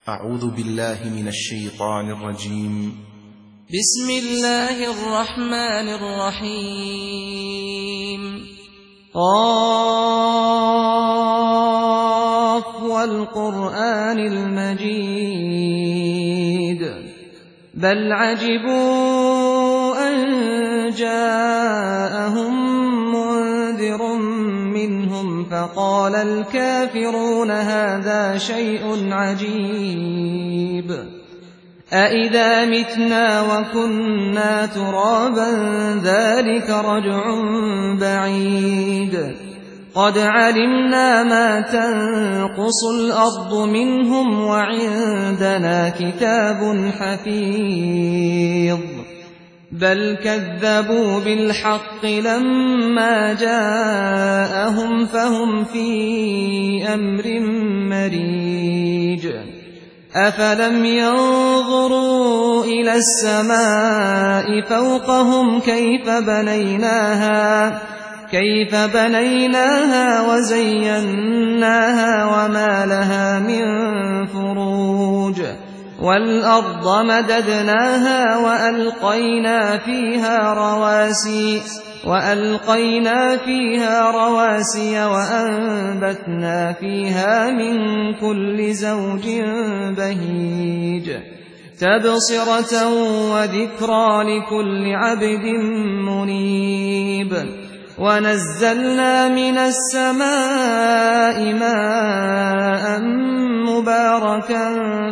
أعوذ بالله من الشيطان الرجيم. بسم الله الرحمن الرحيم. قاف والقرآن المجيد بل عجبوا أن جاءهم منذر منهم فقال الكافرون هذا شيء عجيب أإذا متنا وكنا ترابا ذلك رجع بعيد قد علمنا ما تنقص الأرض منهم وعندنا كتاب حفيظ بل كذبوا بالحق لما جاءهم فهم في أمر مريج أفلم ينظروا إلى السماء فوقهم كيف بنيناها وزيناها وما لها من فروج والأرض مددناها وألقينا فيها رواسي وأنبتنا فيها من كل زوج بهيج تبصرة وذكرى لكل عبد منيب ونزلنا من السماء ماء مباركا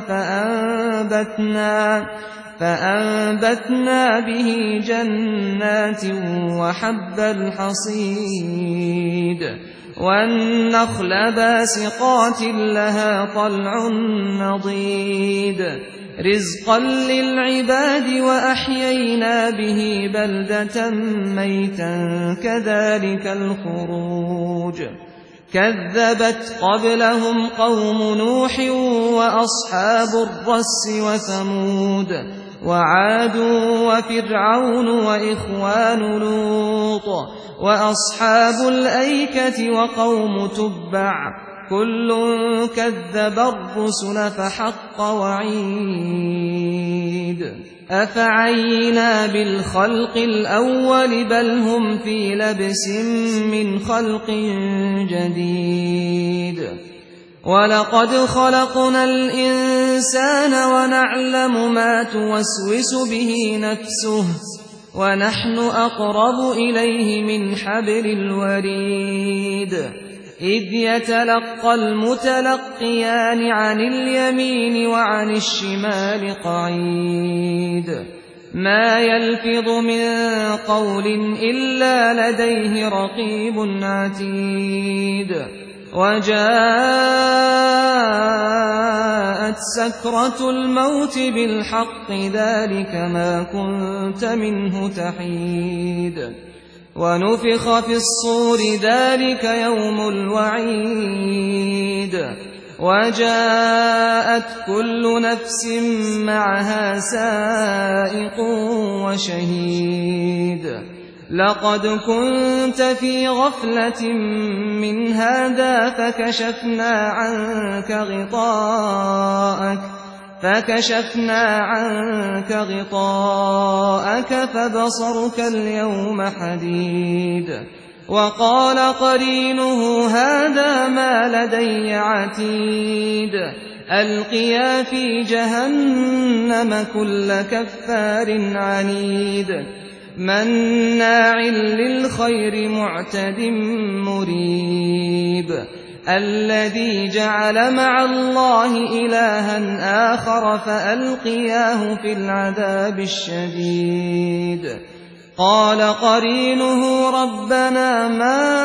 فأنبتنا به جنات وحب الحصيد والنخل باسقات لها طلع نضيد رزقا للعباد وأحيينا به بلدة ميتا كذلك الخروج كذبت قبلهم قوم نوح وأصحاب الرس وثمود وعاد وفرعون وإخوان لوط وأصحاب الأيكة وقوم تبع كل كذب الرسل فحق وعيد أفعينا بالخلق الأول بل هم في لبس من خلق جديد ولقد خلقنا الإنسان ونعلم ما توسوس به نفسه ونحن أقرب إليه من حبل الوريد إذ يتلقى المتلقيان عن اليمين وعن الشمال قعيد ما يلفظ من قول إلا لديه رقيب عتيد وجاءت سكرة الموت بالحق ذلك ما كنت منه تحيد ونفخ في الصور ذلك يوم الوعيد وجاءت كل نفس معها سائق وشهيد لقد كنت في غفلة من هذا فكشفنا عنك غطاءك فبصرك اليوم حديد وقال قرينه هذا ما لدي عتيد ألقيا في جهنم كل كفار عنيد مناع للخير معتد مريب الذي جعل مع الله إلها آخر فألقياه في العذاب الشديد قال قرينه ربنا ما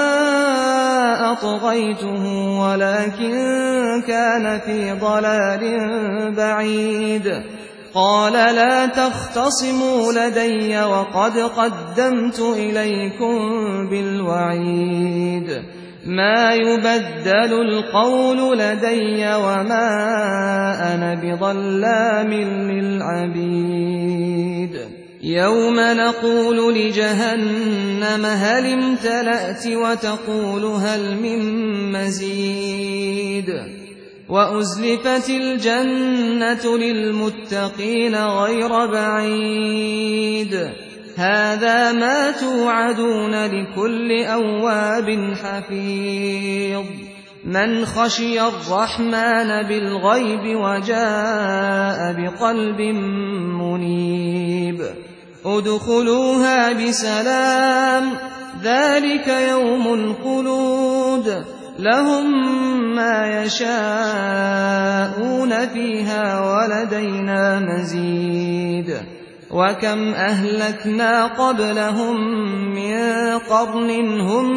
أطغيته ولكن كان في ضلال بعيد قال لا تختصموا لدي وقد قدمت إليكم بالوعيد ما يبدل القول لدي وما أنا بظلام للعبيد يوم نقول لجهنم هل امتلأت وتقول هل من مزيد وأزلفت الجنة للمتقين غير بعيد هذا ما توعدون لكل أواب حفيظ من خشي الرحمن بالغيب وجاء بقلب منيب ادخلوها بسلام ذلك يوم الخلود لهم ما يشاءون فيها ولدينا مزيد وكم أهلكنا قبلهم من قرن هم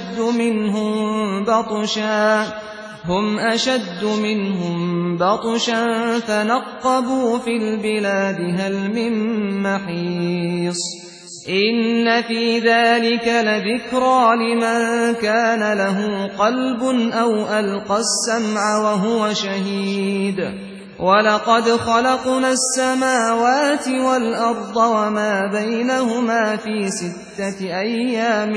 أشد منهم بطشا فنقبوا في البلاد هل من محيص إن في ذلك لذكرى لمن كان له قلب أو ألقى السمع وهو شهيد ولقد خلقنا السماوات والأرض وما بينهما في 6 أيام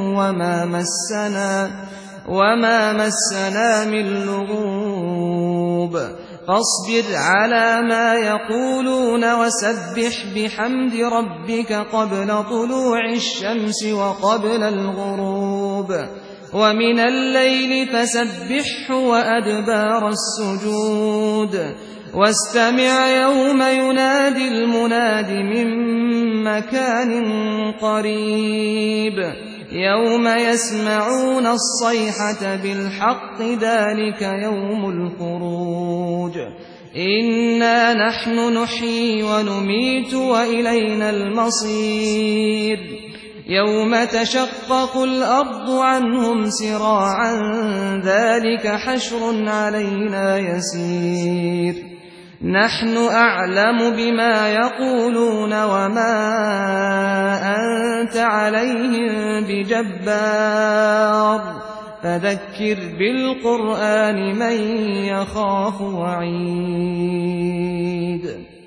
وما مسنا من لغوب فاصبر على ما يقولون وسبح بحمد ربك قبل طلوع الشمس وقبل الغروب ومن الليل فسبحه وأدبار السجود واستمع يوم ينادي المناد من مكان قريب يوم يسمعون الصيحة بالحق ذلك يوم الخروج إنا نحن نحيي ونميت وإلينا المصير يوم تشقق الأرض عنهم سراعا ذلك حشر علينا يسير نحن أعلم بما يقولون وما أنت عليهم بجبار فذكر بالقرآن من يخاف وعيد